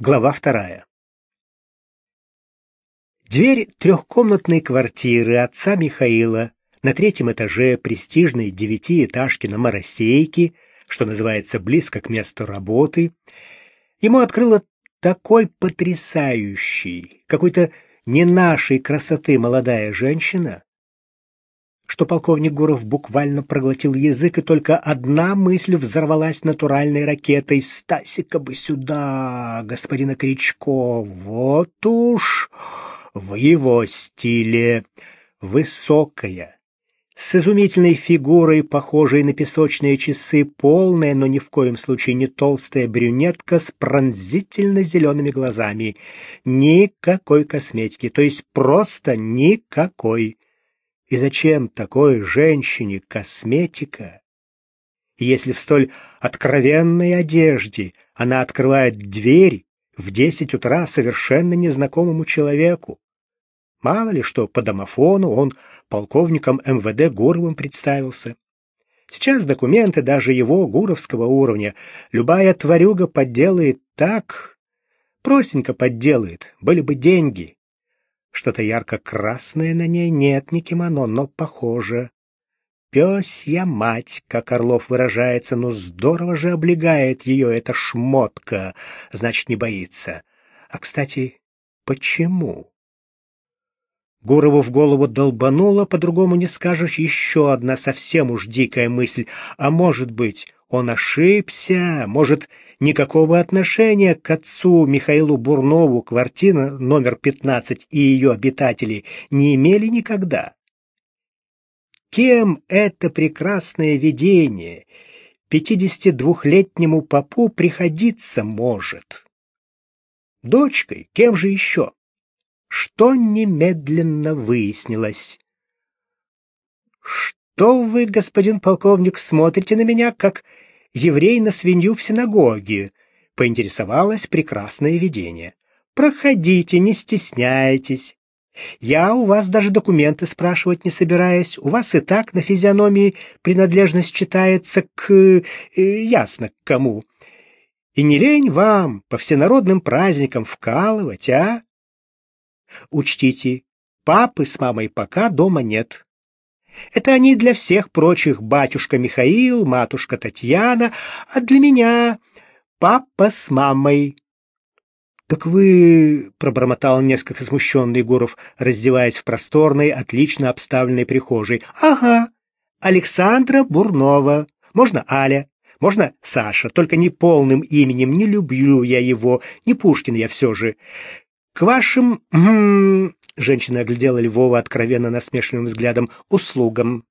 Глава 2. Дверь трехкомнатной квартиры отца Михаила на третьем этаже престижной девятиэтажки на Моросейке, что называется, близко к месту работы, ему открыла такой потрясающий, какой-то не нашей красоты молодая женщина, что полковник Гуров буквально проглотил язык, и только одна мысль взорвалась натуральной ракетой: «Стасика бы сюда, господина Кричко, вот уж в его стиле». Высокая, с изумительной фигурой, похожей на песочные часы, полная, но ни в коем случае не толстая брюнетка с пронзительно зелеными глазами. Никакой косметики, то есть просто никакой. И зачем такой женщине косметика, если в столь откровенной одежде она открывает дверь в 10 утра совершенно незнакомому человеку? Мало ли что, по домофону он полковником МВД Гуровым представился. Сейчас документы даже его гуровского уровня любая тварюга подделает так, простенько подделает, были бы деньги. Что-то ярко-красное на ней, нет, не кимоно, но похоже. Пёсья мать, как Орлов выражается, ну здорово же облегает ее эта шмотка, значит, не боится. А, кстати, почему? Гурову в голову долбануло, по-другому не скажешь, еще одна совсем уж дикая мысль. А может быть, он ошибся, может, никакого отношения к отцу Михаилу Бурнову квартира номер 15 и ее обитатели не имели никогда. Кем это прекрасное видение 52-летнему попу приходиться может? Дочкой, кем же еще? Что немедленно выяснилось? «Что вы, господин полковник, смотрите на меня, как еврей на свинью в синагоге?» — поинтересовалось прекрасное видение. «Проходите, не стесняйтесь. Я у вас даже документы спрашивать не собираюсь. У вас и так на физиономии принадлежность читается ясно к кому. И не лень вам по всенародным праздникам вкалывать, а? Учтите, папы с мамой пока дома нет. Это они для всех прочих батюшка Михаил, матушка Татьяна, а для меня папа с мамой». «Так вы...» — пробормотал несколько смущенный Гуров, раздеваясь в просторной, отлично обставленной прихожей. «Ага, Александра Бурнова. Можно Аля, можно Саша, только не полным именем, не люблю я его, не Пушкин я все же. К вашим...» Женщина оглядела Львова откровенно насмешливым взглядом. «Услугам.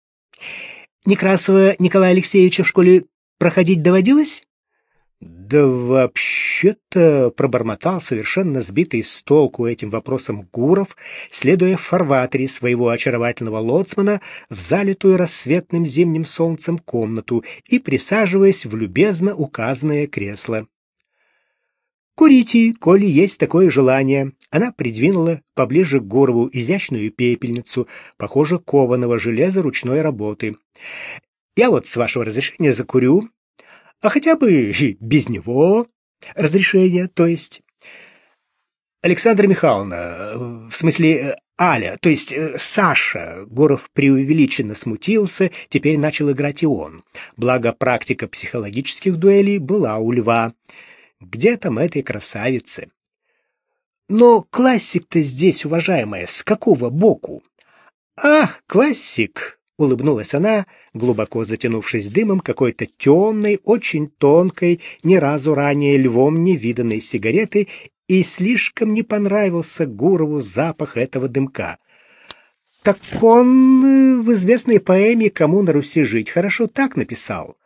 Некрасова Николая Алексеевича в школе проходить доводилось?» «Да вообще-то», — пробормотал совершенно сбитый с толку этим вопросом Гуров, следуя в фарватере своего очаровательного лоцмана в залитую рассветным зимним солнцем комнату и присаживаясь в любезно указанное кресло. «Курите, коли есть такое желание». Она придвинула поближе к Гурову изящную пепельницу, похоже, кованого железа ручной работы. «Я вот, с вашего разрешения, закурю, а хотя бы без него разрешения, то есть...» «Александра Михайловна, в смысле Аля, то есть Саша», Гуров преувеличенно смутился, теперь начал играть и он. Благо практика психологических дуэлей была у Льва. Где там этой красавицы? «Но классик-то здесь, уважаемая, с какого боку?» «А, классик!» — улыбнулась она, глубоко затянувшись дымом какой-то темной, очень тонкой, ни разу ранее Львом не виданной сигареты, и слишком не понравился Гурову запах этого дымка. «Так он в известной поэме «Кому на Руси жить» хорошо так написал.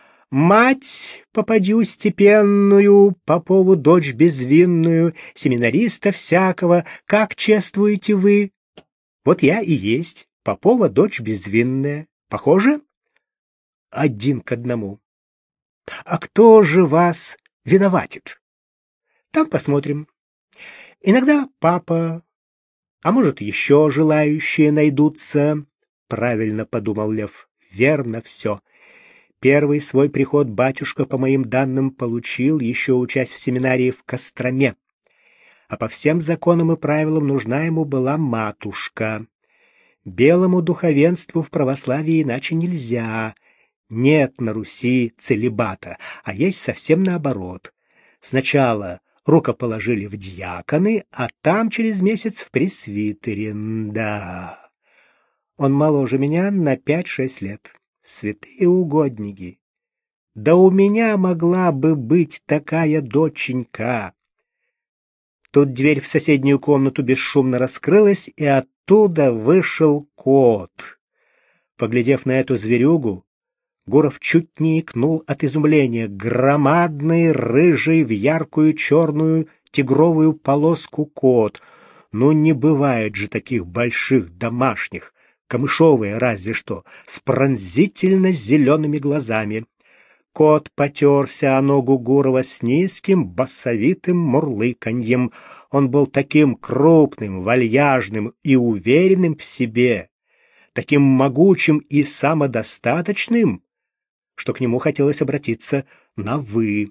Мать попадью степенную, Попову дочь безвинную, семинариста всякого, как чествуете вы? Вот я и есть Попова дочь безвинная. Похоже? Один к одному. А кто же вас виноватит? Там посмотрим. Иногда папа, а может, еще желающие найдутся. Правильно подумал Лев. Верно все. Первый свой приход батюшка, по моим данным, получил, еще учась в семинарии в Костроме. А по всем законам и правилам нужна ему была матушка. Белому духовенству в православии иначе нельзя. Нет на Руси целибата, а есть совсем наоборот. Сначала рукоположили в диаконы, а там через месяц в пресвитере. Да. Он моложе меня на 5-6 лет. Святые угодники. Да у меня могла бы быть такая доченька. Тут дверь в соседнюю комнату бесшумно раскрылась, и оттуда вышел кот. Поглядев на эту зверюгу, Гуров чуть не икнул от изумления. Громадный, рыжий, в яркую черную тигровую полоску кот. Ну, не бывает же таких больших домашних, камышовые разве что, с пронзительно зелеными глазами. Кот потерся о ногу Гурова с низким басовитым мурлыканьем. Он был таким крупным, вальяжным и уверенным в себе, таким могучим и самодостаточным, что к нему хотелось обратиться на «вы».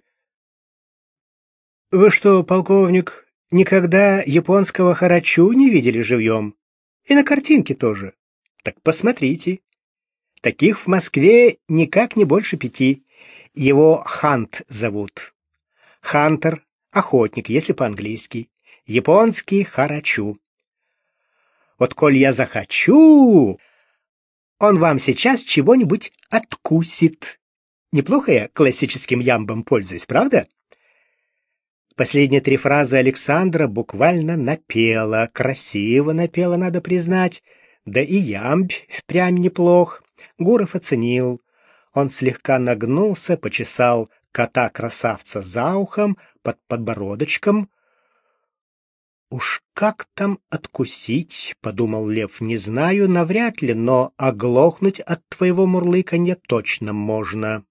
«Вы что, полковник, никогда японского харачу не видели живьем? И на картинке тоже. Так посмотрите. Таких в Москве никак не больше 5. Его Хант зовут. Хантер — охотник, если по-английски. Японский харачу. Вот коль я захочу, он вам сейчас чего-нибудь откусит. Неплохо я классическим ямбом пользуюсь, правда?» Последние 3 фразы Александра буквально напела. Красиво напела, надо признать. Да и ямб впрямь неплох. Гуров оценил. Он слегка нагнулся, почесал кота-красавца за ухом, под подбородочком. «Уж как там откусить?» — подумал Лев. «Не знаю, навряд ли, но оглохнуть от твоего мурлыканья точно можно».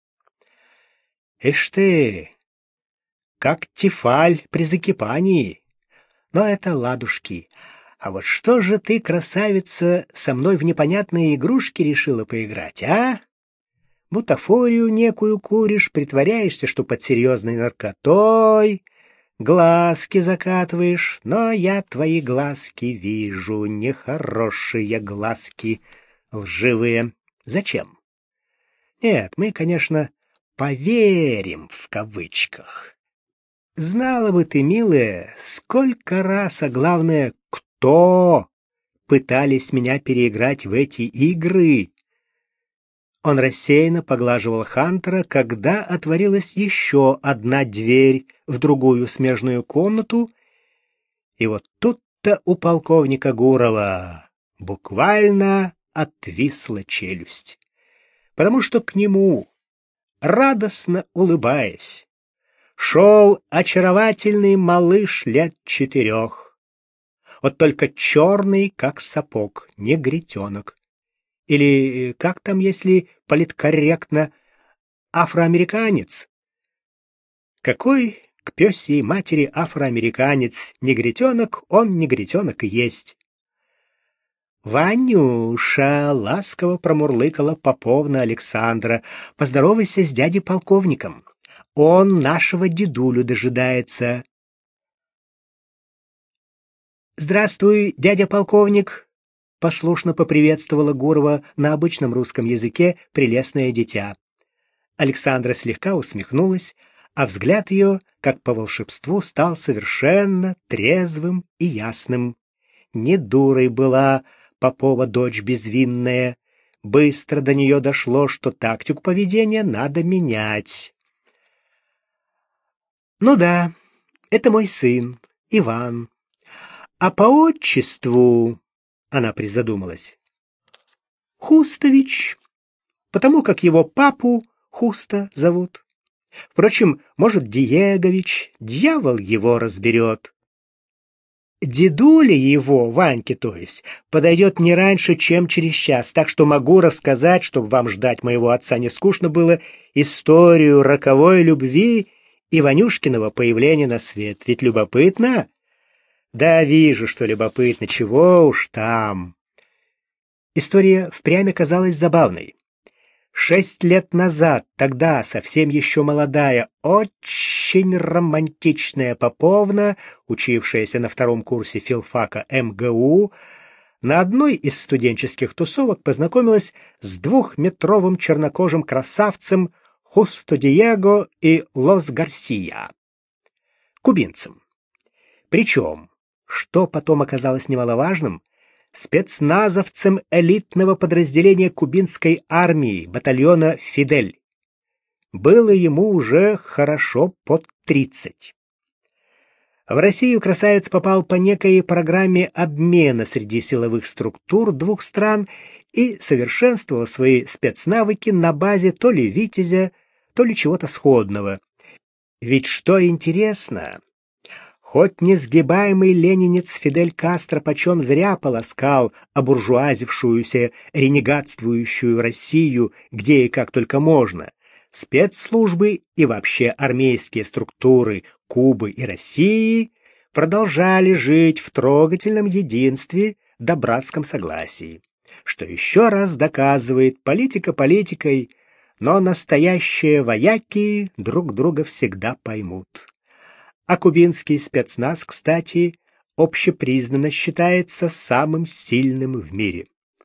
«Ишь ты, как тефаль при закипании. Но это ладушки. А вот что же ты, красавица, со мной в непонятные игрушки решила поиграть, а? Бутафорию некую куришь, притворяешься, что под серьезной наркотой, глазки закатываешь, но я твои глазки вижу, нехорошие глазки, лживые. Зачем? Нет, мы, конечно, поверим в кавычках. Знала бы ты, милая, сколько раз, а главное, кто пытались меня переиграть в эти игры. Он рассеянно поглаживал Хантера, когда отворилась еще одна дверь в другую смежную комнату, и вот тут-то у полковника Гурова буквально отвисла челюсть, потому что к нему, радостно улыбаясь, шел очаровательный малыш лет 4. Вот только черный, как сапог, негритенок. Или как там, если политкорректно, афроамериканец? Какой к пёсьей матери афроамериканец? Негритенок, он негритенок и есть. «Ванюша!» — ласково промурлыкала Поповна Александра. «Поздоровайся с дядей-полковником. Он нашего дедулю дожидается». «Здравствуй, дядя-полковник!» — послушно поприветствовала Гурова на обычном русском языке прелестное дитя. Александра слегка усмехнулась, а взгляд ее, как по волшебству, стал совершенно трезвым и ясным. Не дурой была Попова дочь безвинная. Быстро до нее дошло, что тактику поведения надо менять. «Ну да, это мой сын, Иван. А по отчеству...» — она призадумалась. «Хустович, потому как его папу Хуста зовут. Впрочем, может, Диегович, дьявол его разберет. Дедуля его, Ваньке то есть, подойдет не раньше, чем через час, так что могу рассказать, чтобы вам ждать моего отца не скучно было, историю роковой любви и Ванюшкиного появления на свет. Ведь любопытно?» «Да, вижу, что любопытно. Чего уж там». История впрямь оказалась забавной. 6 лет назад, тогда совсем еще молодая, очень романтичная Поповна, учившаяся на 2-м курсе филфака МГУ, на одной из студенческих тусовок познакомилась с 2-метровым чернокожим красавцем Хусто Диего и Лос Гарсия, кубинцем. Причем, что потом оказалось немаловажным, спецназовцем элитного подразделения кубинской армии, батальона «Фидель». Было ему уже хорошо под 30. В Россию красавец попал по некой программе обмена среди силовых структур 2 стран и совершенствовал свои спецнавыки на базе то ли «Витязя», то ли чего-то сходного. Ведь что интересно, хоть несгибаемый ленинец Фидель Кастро почем зря полоскал обуржуазившуюся, ренегатствующую Россию где и как только можно, спецслужбы и вообще армейские структуры Кубы и России продолжали жить в трогательном единстве да братском согласии, что еще раз доказывает политика политикой, но настоящие вояки друг друга всегда поймут. А кубинский спецназ, кстати, общепризнанно считается самым сильным в мире.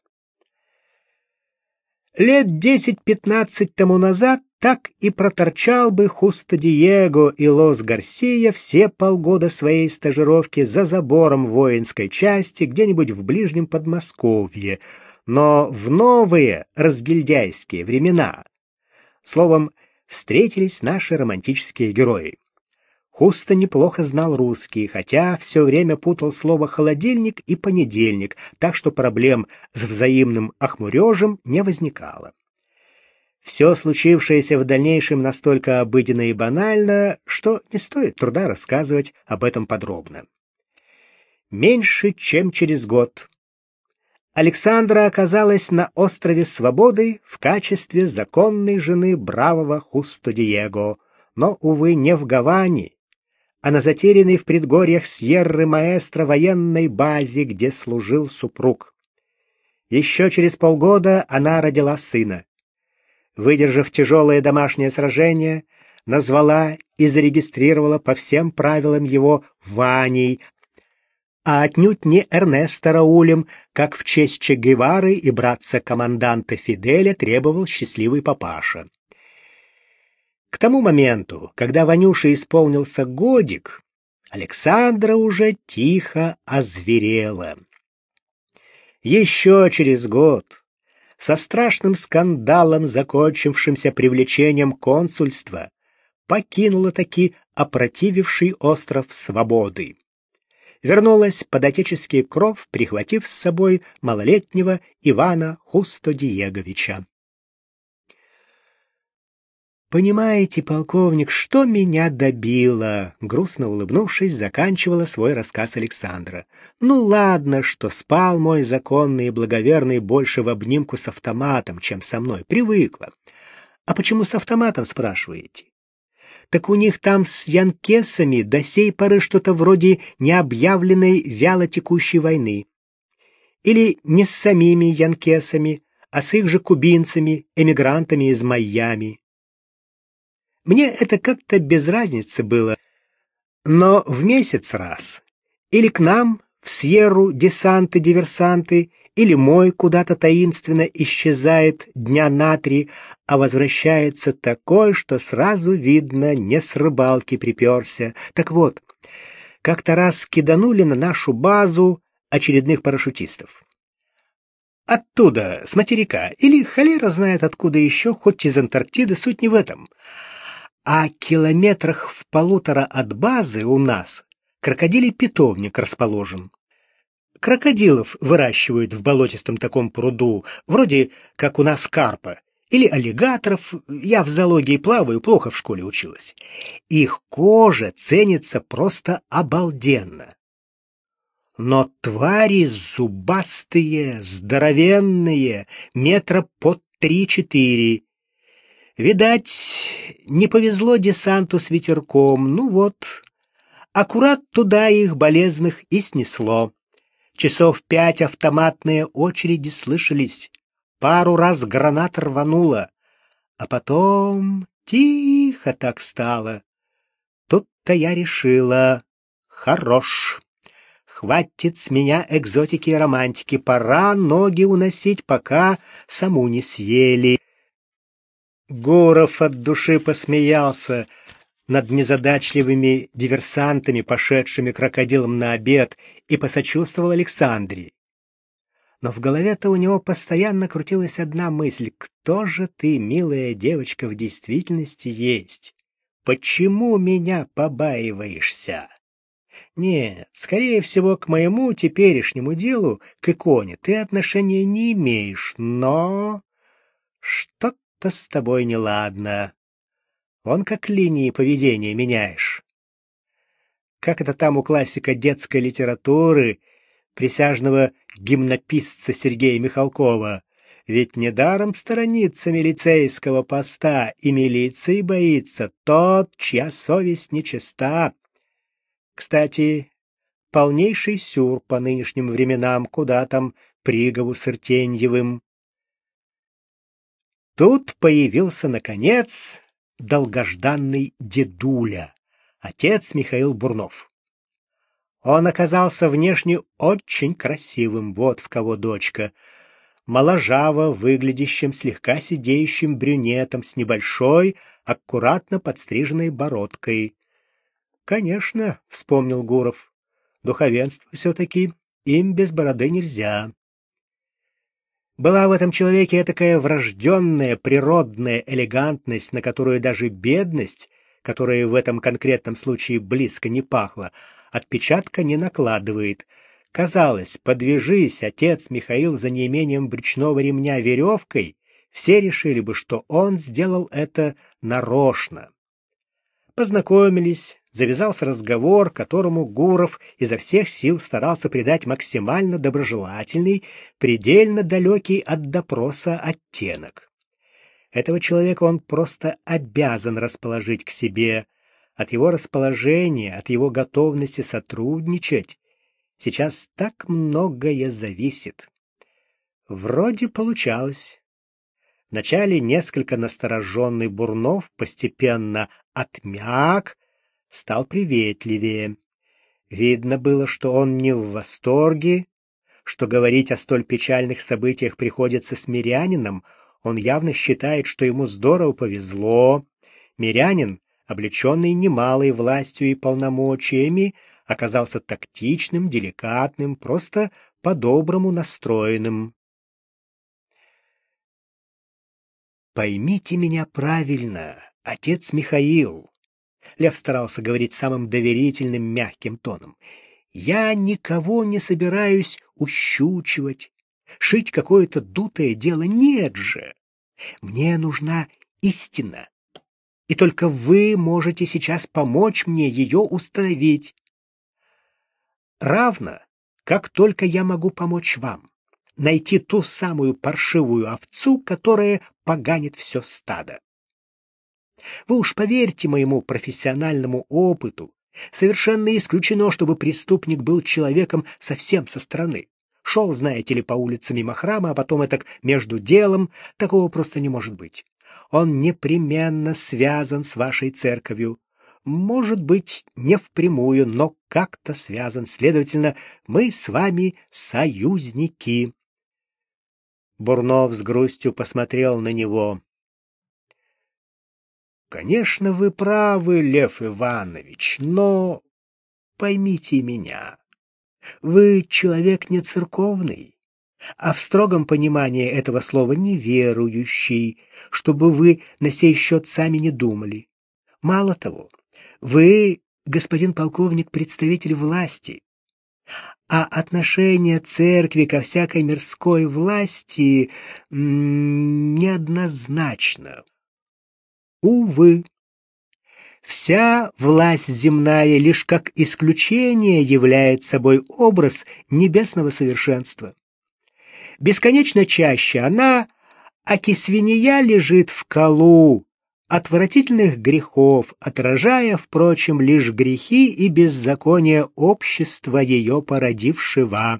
Лет 10-15 тому назад так и проторчал бы Хусто Диего и Лос Гарсия все полгода своей стажировки за забором воинской части где-нибудь в ближнем Подмосковье, но в новые разгильдяйские времена, словом, встретились наши романтические герои. Хусто неплохо знал русский, хотя все время путал слово «холодильник» и «понедельник», так что проблем с взаимным охмурежем не возникало. Все случившееся в дальнейшем настолько обыденно и банально, что не стоит труда рассказывать об этом подробно. Меньше чем через год Александра оказалась на острове Свободы в качестве законной жены бравого Хусто Диего, но, увы, не в Гаване, а на затерянной в предгорьях Сьерры-Маэстро военной базе, где служил супруг. Еще через полгода она родила сына. Выдержав тяжелое домашнее сражение, назвала и зарегистрировала по всем правилам его Ваней, а отнюдь не Эрнесто Раулем, как в честь Че Гевары и братца-команданта Фиделя требовал счастливый папаша. К тому моменту, когда Ванюше исполнился годик, Александра уже тихо озверела. Еще через год, со страшным скандалом, закончившимся привлечением консульства, покинула таки опротививший остров Свободы. Вернулась под отеческий кров, прихватив с собой малолетнего Ивана Хусто Диеговича. «Понимаете, полковник, что меня добило?» Грустно улыбнувшись, заканчивала свой рассказ Александра. «Ну ладно, что спал мой законный и благоверный больше в обнимку с автоматом, чем со мной. Привыкла. А почему с автоматом, спрашиваете? Так у них там с янкесами до сей поры что-то вроде необъявленной вялотекущей войны. Или не с самими янкесами, а с их же кубинцами, эмигрантами из Майами. Мне это как-то без разницы было, но в месяц раз или к нам в Сьерру десанты-диверсанты, или мой куда-то таинственно исчезает дня на 3, а возвращается такой, что сразу видно, не с рыбалки приперся. Так вот, как-то раз киданули на нашу базу очередных парашютистов. Оттуда, с материка, или холера знает откуда еще, хоть из Антарктиды, суть не в этом. А километрах в 1,5 от базы у нас крокодилий питомник расположен. Крокодилов выращивают в болотистом таком пруду, вроде как у нас карпа, или аллигаторов, я в зоологии плаваю, плохо в школе училась. Их кожа ценится просто обалденно. Но твари зубастые, здоровенные, метра под 3-4. Видать, не повезло десанту с ветерком, ну вот, аккурат туда их болезных и снесло. Часов 5 автоматные очереди слышались, пару раз гранат рвануло, А потом тихо так стало. Тут-то я решила: хорош. Хватит с меня экзотики и романтики, пора ноги уносить, пока саму не съели. Гуров от души посмеялся над незадачливыми диверсантами, пошедшими крокодилом на обед, и посочувствовал Александре. Но в голове-то у него постоянно крутилась одна мысль: кто же ты, милая девочка, в действительности есть? Почему меня побаиваешься? Нет, скорее всего, к моему теперешнему делу, к иконе, ты отношения не имеешь, но что-то с тобой неладно. Вон как линии поведения меняешь. Как это там у классика детской литературы, присяжного гимнописца Сергея Михалкова? Ведь недаром сторонится милицейского поста и милиции боится тот, чья совесть нечиста. Кстати, полнейший сюр по нынешним временам, куда там Пригову с Иртеньевым. Тут появился, наконец, долгожданный дедуля, отец Михаил Бурнов. Он оказался внешне очень красивым, вот в кого дочка, моложаво выглядящим, слегка сидеющим брюнетом с небольшой, аккуратно подстриженной бородкой. Конечно, вспомнил Гуров, духовенство все-таки, им без бороды нельзя. Была в этом человеке такая врожденная, природная элегантность, на которую даже бедность, которая в этом конкретном случае близко не пахла, отпечатка не накладывает. Казалось, подвяжись отец Михаил за неимением брючного ремня веревкой, все решили бы, что он сделал это нарочно. Познакомились, завязался разговор, которому Гуров изо всех сил старался придать максимально доброжелательный, предельно далекий от допроса оттенок. Этого человека он просто обязан расположить к себе. От его расположения, от его готовности сотрудничать сейчас так многое зависит. Вроде получалось. Вначале несколько настороженный Бурнов постепенно отмяк, стал приветливее. Видно было, что он не в восторге, что говорить о столь печальных событиях приходится с мирянином. Он явно считает, что ему здорово повезло. Мирянин, облеченный немалой властью и полномочиями, оказался тактичным, деликатным, просто по-доброму настроенным. «Поймите меня правильно, отец Михаил», — Лев старался говорить самым доверительным, мягким тоном, — «я никого не собираюсь ущучивать, шить какое-то дутое дело, нет же. Мне нужна истина, и только вы можете сейчас помочь мне ее установить. Равно, как только я могу помочь вам найти ту самую паршивую овцу, которая поганит все стадо. Вы уж поверьте моему профессиональному опыту, совершенно исключено, чтобы преступник был человеком совсем со стороны. Шел, знаете ли, по улице мимо храма, а потом этак между делом. Такого просто не может быть. Он непременно связан с вашей церковью. Может быть, не впрямую, но как-то связан. Следовательно, мы с вами союзники. Бурнов с грустью посмотрел на него. Конечно, вы правы, Лев Иванович, но поймите меня. Вы человек не церковный, а в строгом понимании этого слова неверующий, чтобы вы на сей счет сами не думали. Мало того, вы, господин полковник, представитель власти, а отношение церкви ко всякой мирской власти неоднозначно. Увы, вся власть земная лишь как исключение является собой образ небесного совершенства. Бесконечно чаще она, аки свинья, лежит в колу отвратительных грехов, отражая, впрочем, лишь грехи и беззакония общества, ее породившего.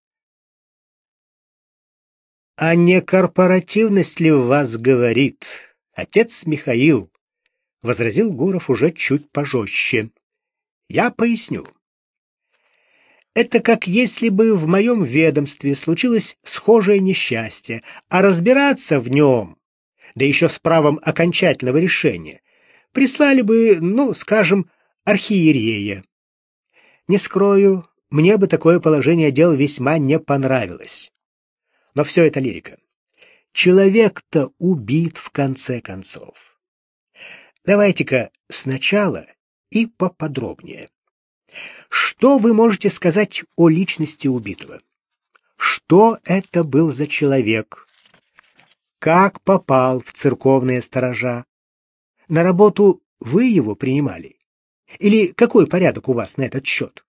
А не корпоративность ли в вас говорит? Отец Михаил, — возразил Гуров уже чуть пожестче. Я поясню. Это как если бы в моем ведомстве случилось схожее несчастье, а разбираться в нем, да еще с правом окончательного решения, прислали бы, ну, скажем, архиерея. Не скрою, мне бы такое положение дел весьма не понравилось. Но все это лирика. Человек-то убит в конце концов. Давайте-ка сначала и поподробнее. Что вы можете сказать о личности убитого? Что это был за человек? Как попал в церковные сторожа? На работу вы его принимали? Или какой порядок у вас на этот счет?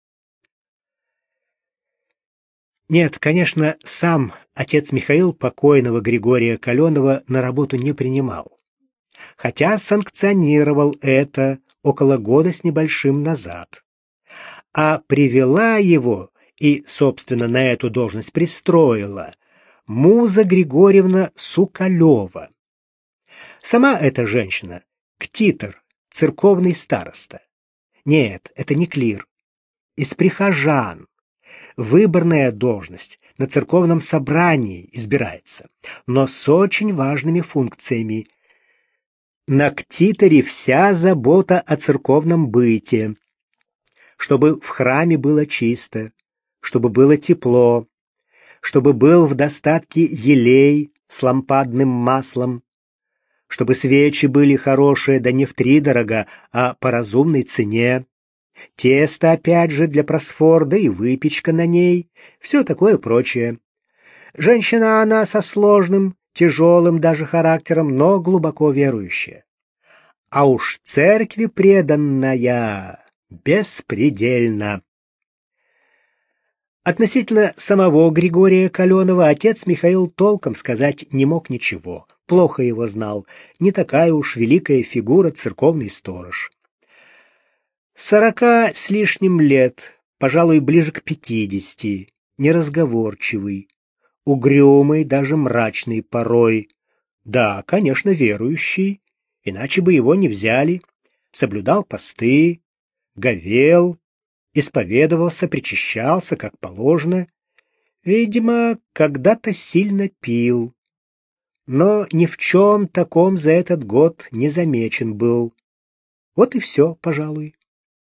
Нет, конечно, сам отец Михаил покойного Григория Каленова на работу не принимал. Хотя санкционировал это около года с небольшим назад. А привела его и, собственно, на эту должность пристроила Муза Григорьевна Сукалева. Сама эта женщина — ктитор, церковный староста. Нет, это не клир. Из прихожан. Выборная должность на церковном собрании избирается, но с очень важными функциями. На ктиторе вся забота о церковном быте. Чтобы в храме было чисто, чтобы было тепло, чтобы был в достатке елей с лампадным маслом, чтобы свечи были хорошие, да не втридорога, а по разумной цене, тесто опять же для просфор, да и выпечка на ней, все такое прочее. Женщина она со сложным, тяжелым даже характером, но глубоко верующая. А уж церкви преданная беспредельно. Относительно самого Григория Каленова отец Михаил толком сказать не мог ничего, плохо его знал, не такая уж великая фигура церковный сторож. 40 с лишним лет, пожалуй, ближе к 50, неразговорчивый, угрюмый, даже мрачный порой. Да, конечно, верующий, иначе бы его не взяли, соблюдал посты, говел, исповедовался, причащался, как положено. Видимо, когда-то сильно пил, но ни в чем таком за этот год не замечен был. Вот и все, пожалуй.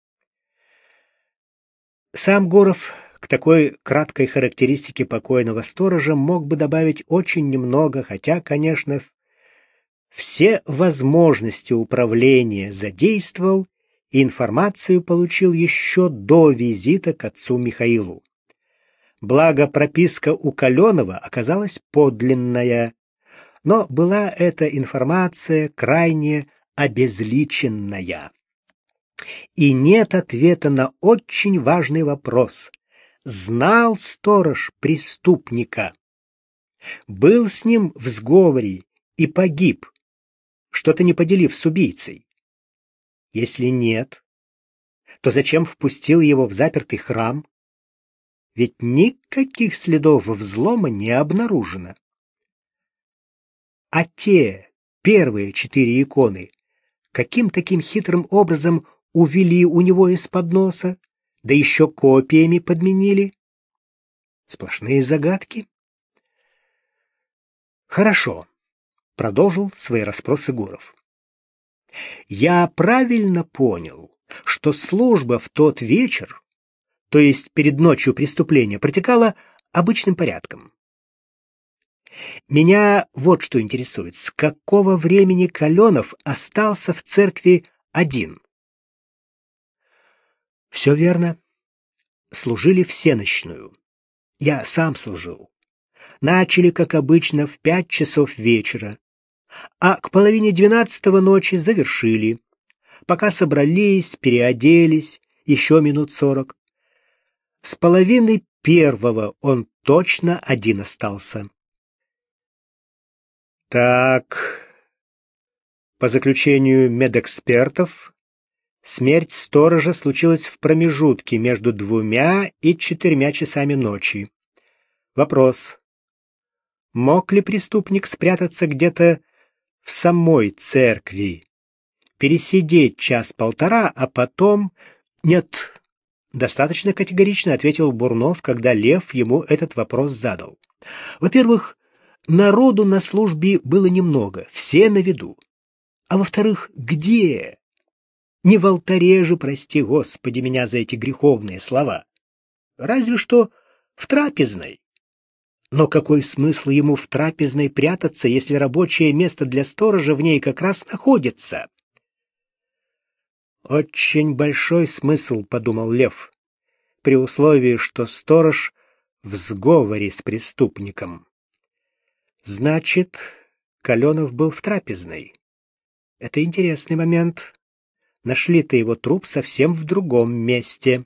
Сам Гуров к такой краткой характеристике покойного сторожа мог бы добавить очень немного, хотя, конечно, все возможности управления задействовал и информацию получил еще до визита к отцу Михаилу. Благо, прописка у Каленова оказалась подлинная, но была эта информация крайне обезличенная. И нет ответа на очень важный вопрос. Знал сторож преступника? Был с ним в сговоре и погиб, что-то не поделив с убийцей? Если нет, то зачем впустил его в запертый храм? Ведь никаких следов взлома не обнаружено. А те первые 4 иконы каким таким хитрым образом увели у него из-под носа, да еще копиями подменили? Сплошные загадки. Хорошо, продолжил свои расспросы Гуров. Я правильно понял, что служба в тот вечер, то есть перед ночью преступления, протекала обычным порядком. Меня вот что интересует: с какого времени Каленов остался в церкви один? Все верно. Служили всенощную. Я сам служил. Начали, как обычно, в 5 часов вечера, а к 11:30 ночи завершили. Пока собрались, переоделись, еще минут 40. С 12:30 он точно один остался. Так, по заключению медэкспертов, смерть сторожа случилась в промежутке между 2 и 4 часами ночи. Вопрос: мог ли преступник спрятаться где-то в самой церкви пересидеть час-полтора, а потом... Нет, достаточно категорично ответил Бурнов, когда Лев ему этот вопрос задал. Во-первых, народу на службе было немного, все на виду. А во-вторых, где? Не в алтаре же, прости Господи меня за эти греховные слова. Разве что в трапезной. Но какой смысл ему в трапезной прятаться, если рабочее место для сторожа в ней как раз находится? Очень большой смысл, подумал Лев, при условии, что сторож в сговоре с преступником. Значит, Каленов был в трапезной. Это интересный момент. Нашли-то его труп совсем в другом месте.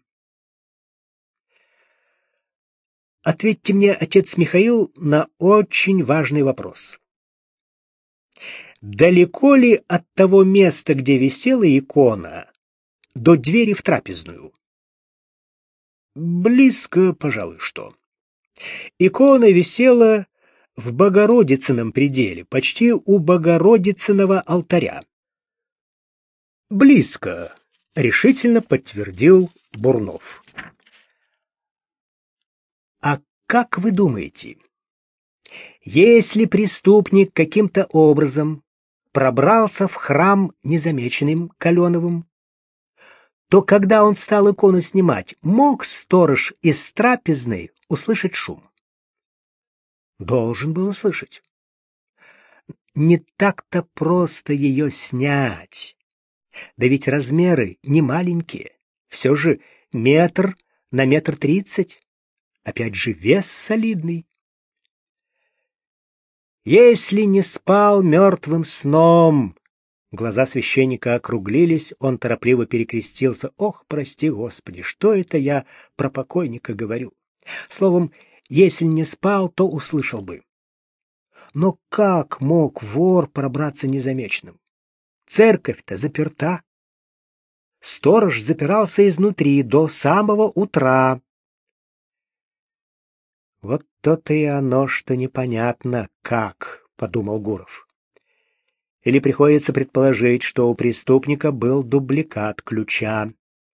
Ответьте мне, отец Михаил, на очень важный вопрос. Далеко ли от того места, где висела икона, до двери в трапезную? Близко, пожалуй, что. Икона висела в Богородицыном пределе, почти у Богородицыного алтаря. Близко, решительно подтвердил Бурнов. А как вы думаете, если преступник каким-то образом пробрался в храм незамеченным Каленовым, то когда он стал икону снимать, мог сторож из трапезной услышать шум? Должен был услышать. Не так-то просто ее снять. Да ведь размеры не маленькие. Все же 1 на 1,30 м. Опять же, вес солидный. Если не спал мертвым сном... Глаза священника округлились, он торопливо перекрестился. Ох, прости, Господи, что это я про покойника говорю? Словом, если не спал, то услышал бы. Но как мог вор пробраться незамеченным? Церковь-то заперта. Сторож запирался изнутри до самого утра. Вот то-то и оно, что непонятно как, подумал Гуров. Или приходится предположить, что у преступника был дубликат ключа.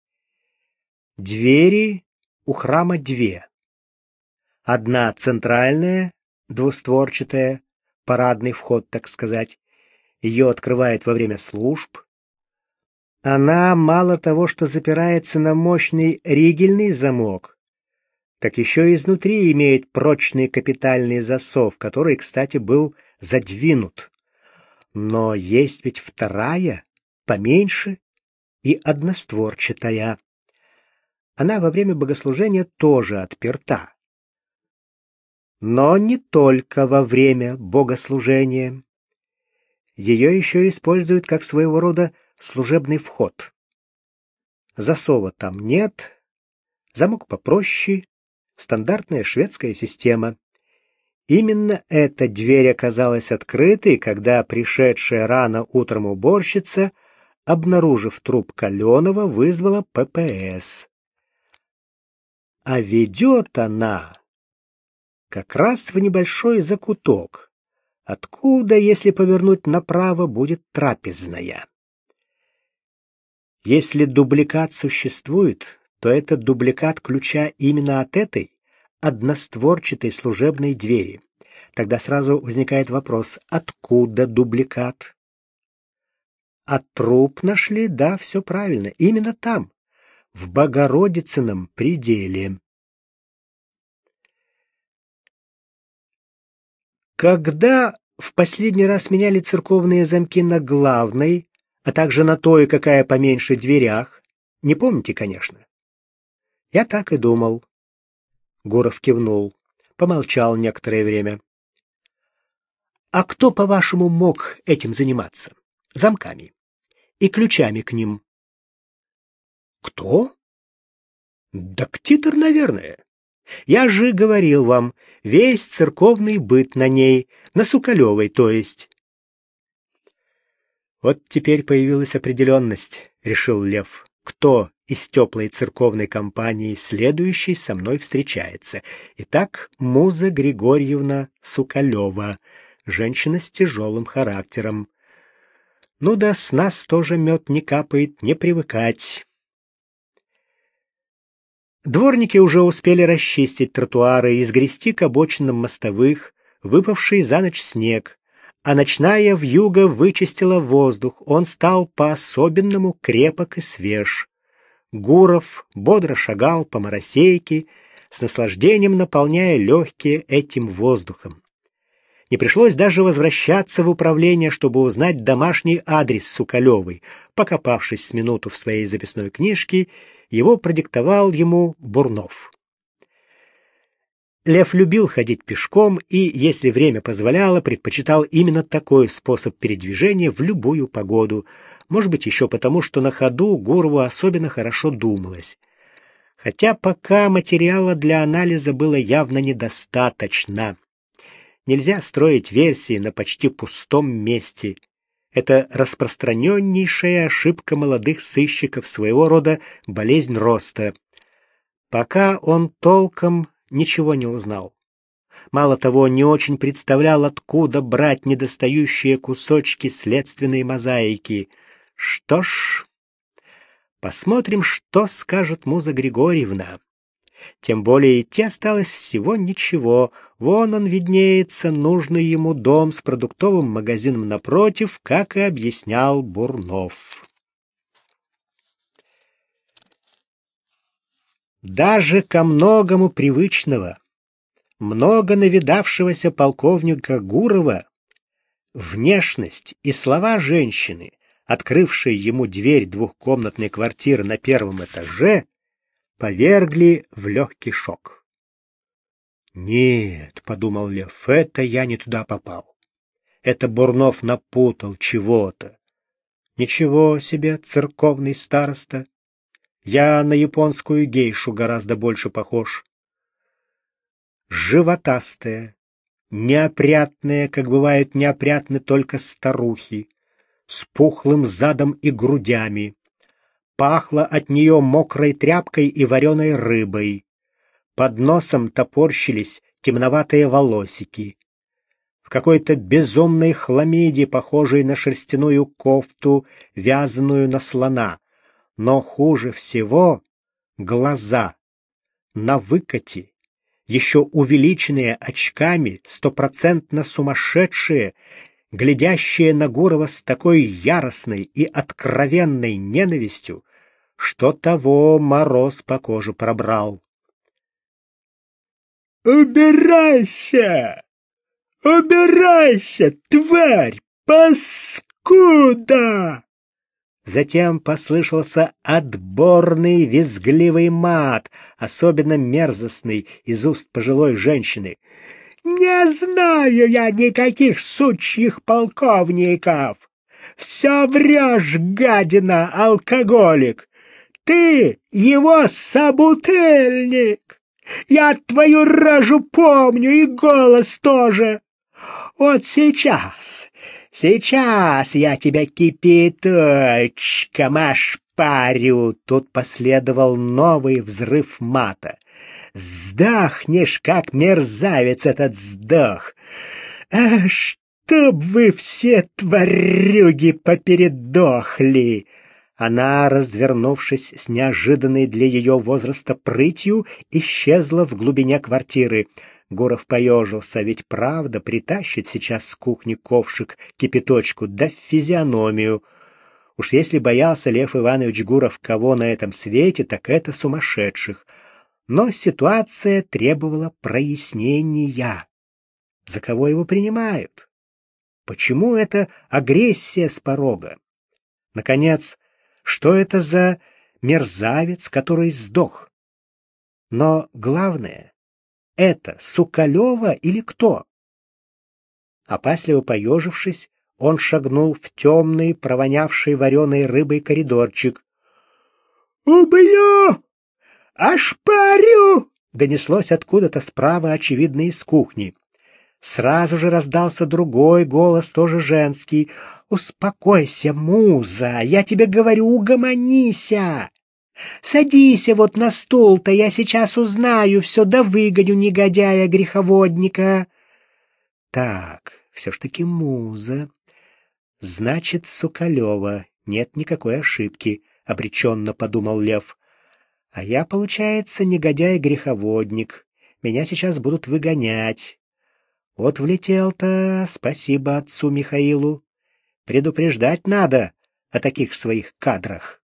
Двери у храма 2. Одна центральная, двустворчатая, парадный вход, так сказать. Ее открывает во время служб. Она мало того, что запирается на мощный ригельный замок, так еще и изнутри имеет прочный капитальный засов, который, кстати, был задвинут. Но есть ведь вторая, поменьше и одностворчатая. Она во время богослужения тоже отперта. Но не только во время богослужения. Ее еще используют как своего рода служебный вход. Засова там нет, замок попроще, стандартная шведская система. Именно эта дверь оказалась открытой, когда пришедшая рано утром уборщица, обнаружив труп Каленова, вызвала ППС. А ведет она как раз в небольшой закуток, откуда, если повернуть направо, будет трапезная. Если дубликат существует, то это дубликат ключа именно от этой одностворчатой служебной двери. Тогда сразу возникает вопрос, откуда дубликат? А труп нашли, да, все правильно, именно там, в Богородицыном пределе. Когда в последний раз меняли церковные замки на главной, а также на той, какая поменьше, дверях, не помните, конечно? Я так и думал. Гуров кивнул, помолчал некоторое время. А кто, по-вашему, мог этим заниматься? Замками и ключами к ним. Кто? Да ктитор, наверное. Я же говорил вам, весь церковный быт на ней, на Сукалевой, то есть. Вот теперь появилась определенность, решил Лев. Кто из теплой церковной компании следующий со мной встречается? Итак, Муза Григорьевна Сукалева, женщина с тяжелым характером. Ну да с нас тоже мед не капает, не привыкать. Дворники уже успели расчистить тротуары и сгрести к обочинам мостовых выпавший за ночь снег, а ночная вьюга вычистила воздух, он стал по-особенному крепок и свеж. Гуров бодро шагал по Моросейке, с наслаждением наполняя легкие этим воздухом. Не пришлось даже возвращаться в управление, чтобы узнать домашний адрес Сукалевой. Покопавшись с минуту в своей записной книжке, его продиктовал ему Бурнов. Лев любил ходить пешком и, если время позволяло, предпочитал именно такой способ передвижения в любую погоду. Может быть, еще потому, что на ходу Гурову особенно хорошо думалось. Хотя пока материала для анализа было явно недостаточно. Нельзя строить версии на почти пустом месте. Это распространеннейшая ошибка молодых сыщиков, своего рода болезнь роста. Пока он толком ничего не узнал. Мало того, не очень представлял, откуда брать недостающие кусочки следственной мозаики. Что ж, посмотрим, что скажет Муза Григорьевна. Тем более идти осталось всего ничего. Вон он виднеется, нужный ему дом с продуктовым магазином напротив, как и объяснял Бурнов. Даже ко многому привычного, много навидавшегося полковника Гурова, внешность и слова женщины, открывшей ему дверь двухкомнатной квартиры на первом этаже, повергли в легкий шок. «Нет», — подумал Лев, — «это я не туда попал. Это Бурнов напутал чего-то. Ничего себе, церковный староста. Я на японскую гейшу гораздо больше похож. Животастая, неопрятная, как бывают неопрятны только старухи, с пухлым задом и грудями. Пахло от нее мокрой тряпкой и вареной рыбой. Под носом топорщились темноватые волосики. В какой-то безумной хламиде, похожей на шерстяную кофту, вязаную на слона. Но хуже всего глаза на выкате, еще увеличенные очками, стопроцентно сумасшедшие, глядящие на Гурова с такой яростной и откровенной ненавистью, что того мороз по коже пробрал. «Убирайся! Убирайся, тварь! Паскуда!» Затем послышался отборный визгливый мат, особенно мерзостный, из уст пожилой женщины. «Не знаю я никаких сучьих полковников! Все врешь, гадина, алкоголик! Ты его собутыльник! Я твою рожу помню и голос тоже! Вот сейчас я тебя кипяточком ошпарю!» Тут последовал новый взрыв мата. «Сдохнешь, как мерзавец этот сдох! А чтоб вы все, тварюги, попередохли!» Она, развернувшись с неожиданной для ее возраста прытью, исчезла в глубине квартиры. Гуров поежился, ведь правда притащит сейчас с кухни ковшик кипяточку, да физиономию. Уж если боялся Лев Иванович Гуров кого на этом свете, так это сумасшедших. Но ситуация требовала прояснения. За кого его принимают? Почему это агрессия с порога? Наконец, что это за мерзавец, который сдох? Но главное, это Сукалева или кто? Опасливо поежившись, он шагнул в темный, провонявший вареной рыбой коридорчик. «Убью! Ошпарю!» донеслось откуда-то справа, очевидно, из кухни. Сразу же раздался другой голос, тоже женский. «Успокойся, Муза, я тебе говорю, угомонися! Садись вот на стул-то, я сейчас узнаю все, да выгоню негодяя-греховодника!» Так, все ж таки Муза. Значит, Сукалева. Нет никакой ошибки, обреченно подумал Лев. А я, получается, негодяй-греховодник. Меня сейчас будут выгонять. Вот влетел-то, спасибо отцу Михаилу. Предупреждать надо о таких своих кадрах.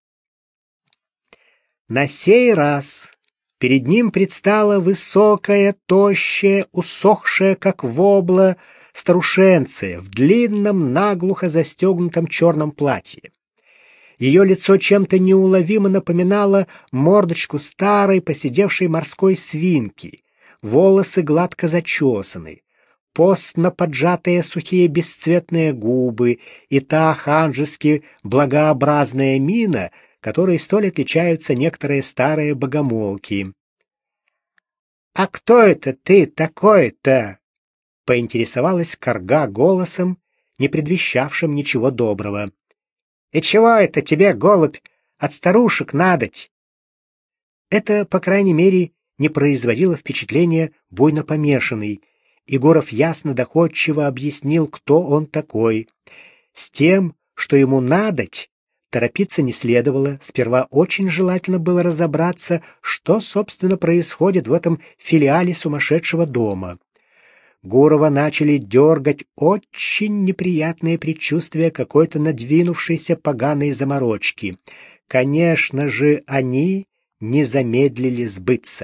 На сей раз перед ним предстала высокая, тощая, усохшая, как вобла, старушенция в длинном, наглухо застегнутом черном платье. Ее лицо чем-то неуловимо напоминало мордочку старой, поседевшей морской свинки, волосы гладко зачесаны, постно поджатые сухие бесцветные губы и та ханжески благообразная мина, которой столь отличаются некоторые старые богомолки. — А кто это ты такой-то? — поинтересовалась корга голосом, не предвещавшим ничего доброго. — И чего это тебе, голубь, от старушек надоть? Это, по крайней мере, не производило впечатления буйно помешанный. Егоров ясно доходчиво объяснил, кто он такой. С тем, что ему надоть, торопиться не следовало. Сперва очень желательно было разобраться, что, собственно, происходит в этом филиале сумасшедшего дома. Гурова начали дергать очень неприятные предчувствия какой-то надвинувшейся поганой заморочки. Конечно же, они не замедлили сбыться.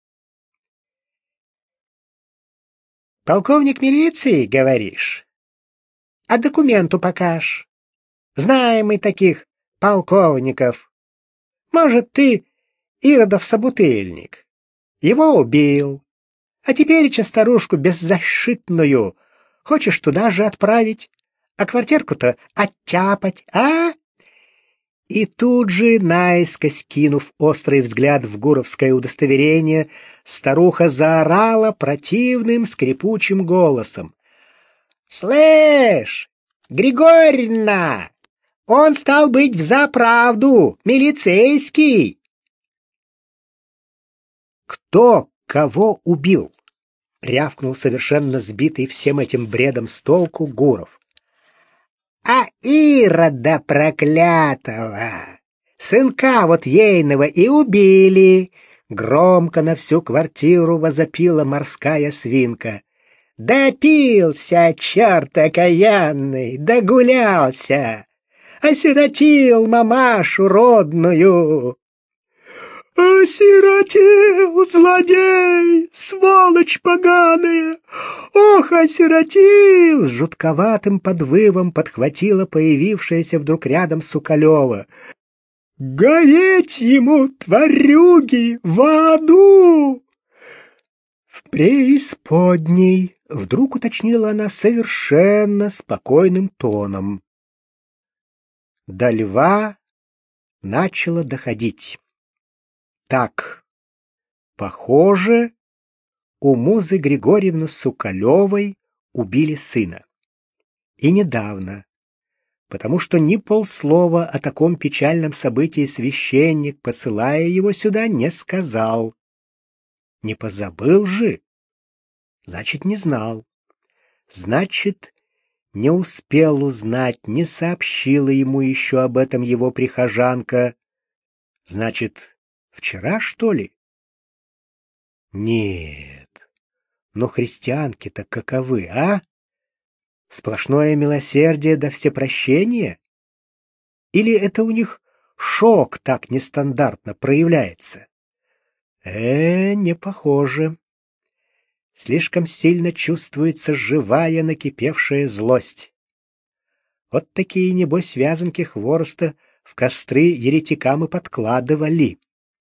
«Полковник милиции, говоришь? А документу покаж. Знаем мы таких полковников. Может, ты Иродов собутыльник. Его убил. А тепереча старушку беззащитную хочешь туда же отправить, а квартирку-то оттяпать, а?» И тут же, наискось кинув острый взгляд в гуровское удостоверение, старуха заорала противным скрипучим голосом. «Слышь, Григорьевна, он стал быть взаправду милицейский!» «Кто кого убил?» — рявкнул совершенно сбитый всем этим бредом с толку Гуров. «А Ирода проклятого! Сынка вот ейного и убили!» Громко на всю квартиру возопила морская свинка. «Допился, черт окаянный, догулялся! Осиротил мамашу родную!» «Осиротил, злодей, сволочь поганая! Ох, осиротил!» С жутковатым подвывом подхватила появившаяся вдруг рядом Сукалева. «Гореть ему, тварюги, в аду!» «В преисподней!» — вдруг уточнила она совершенно спокойным тоном. До Льва начало доходить. Так, похоже, у Музы Григорьевны Сукалевой убили сына. И недавно, потому что ни полслова о таком печальном событии священник, посылая его сюда, не сказал. Не позабыл же? Значит, не знал. Значит, не успел узнать, не сообщила ему еще об этом его прихожанка. Значит, вчера, что ли? Нет. Но христианки-то каковы, а? Сплошное милосердие да всепрощение? Или это у них шок так нестандартно проявляется? Не похоже. Слишком сильно чувствуется живая накипевшая злость. Вот такие, небось, вязанки хвороста в костры еретикам и подкладывали.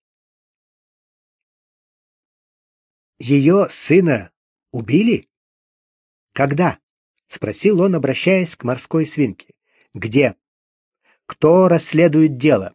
Ее сына убили? Когда? — спросил он, обращаясь к морской свинке. Где? Кто расследует дело?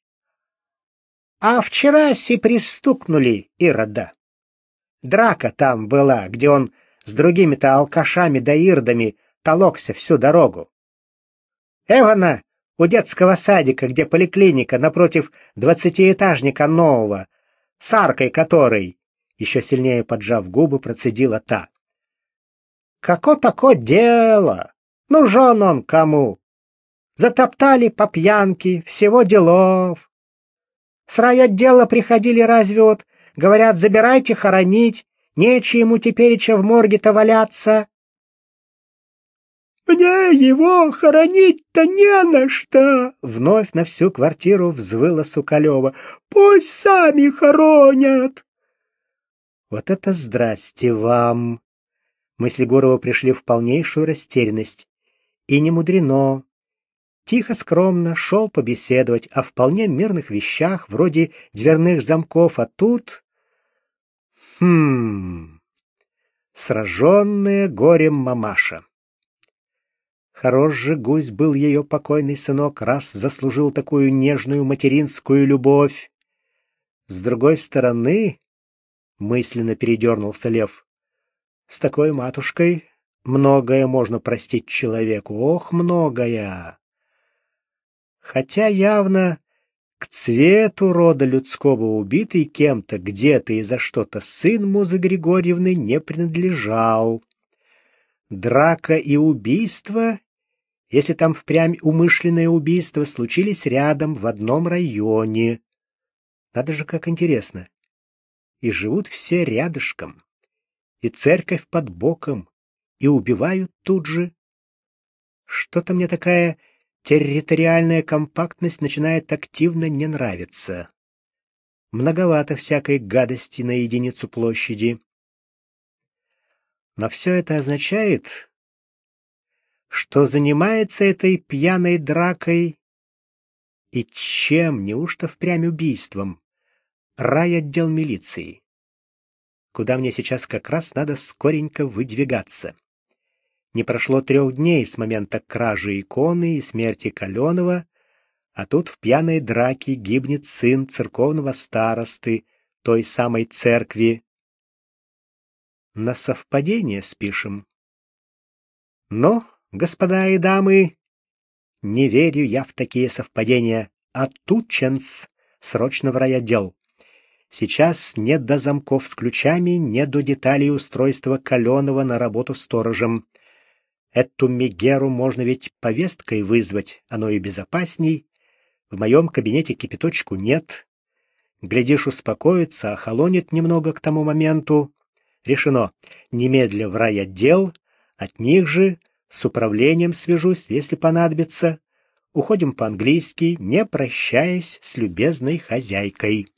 А вчера-си пристукнули Ирода. Драка там была, где он с другими-то алкашами да ирдами толокся всю дорогу. Эвана у детского садика, где поликлиника, напротив 20-этажника нового, с аркой которой, еще сильнее поджав губы, процедила та. «Како тако дело? Нужен он кому? Затоптали по пьянке, всего делов. С райотдела приходили разве вот, говорят, забирайте хоронить, нечему тепереча в морге-то валяться. «Мне его хоронить-то не на что!» — вновь на всю квартиру взвыла Сукалева. «Пусть сами хоронят!» Вот это здрасте вам! Мысли Гурова пришли в полнейшую растерянность. И не мудрено. Тихо, скромно шел побеседовать о вполне мирных вещах, вроде дверных замков, а тут... Сраженная горем мамаша. Хорош же гусь был ее покойный сынок, раз заслужил такую нежную материнскую любовь. С другой стороны, мысленно передернулся Лев, с такой матушкой многое можно простить человеку, ох, многое. Хотя явно к цвету рода людского убитый кем-то, где-то и за что-то сын Музы Григорьевны не принадлежал. Драка и убийство, если там впрямь умышленное убийство, случились рядом, в одном районе. Надо же, как интересно. И живут все рядышком. И церковь под боком. И убивают тут же. Что-то мне такая территориальная компактность начинает активно не нравиться. Многовато всякой гадости на единицу площади. Но все это означает, что занимается этой пьяной дракой и чем, неужто впрямь убийством, райотдел милиции, куда мне сейчас как раз надо скоренько выдвигаться. Не прошло 3 дней с момента кражи иконы и смерти Каленова, а тут в пьяной драке гибнет сын церковного старосты той самой церкви. На совпадение спишем. Но, господа и дамы, не верю я в такие совпадения. Отученс, срочно в райотдел. Сейчас не до замков с ключами, не до деталей устройства Каленова на работу сторожем. Эту мегеру можно ведь повесткой вызвать, оно и безопасней. В моем кабинете кипяточку нет. Глядишь, успокоится, охолонет немного к тому моменту. Решено. Немедля в райотдел, от них же с управлением свяжусь, если понадобится. Уходим по-английски, не прощаясь с любезной хозяйкой.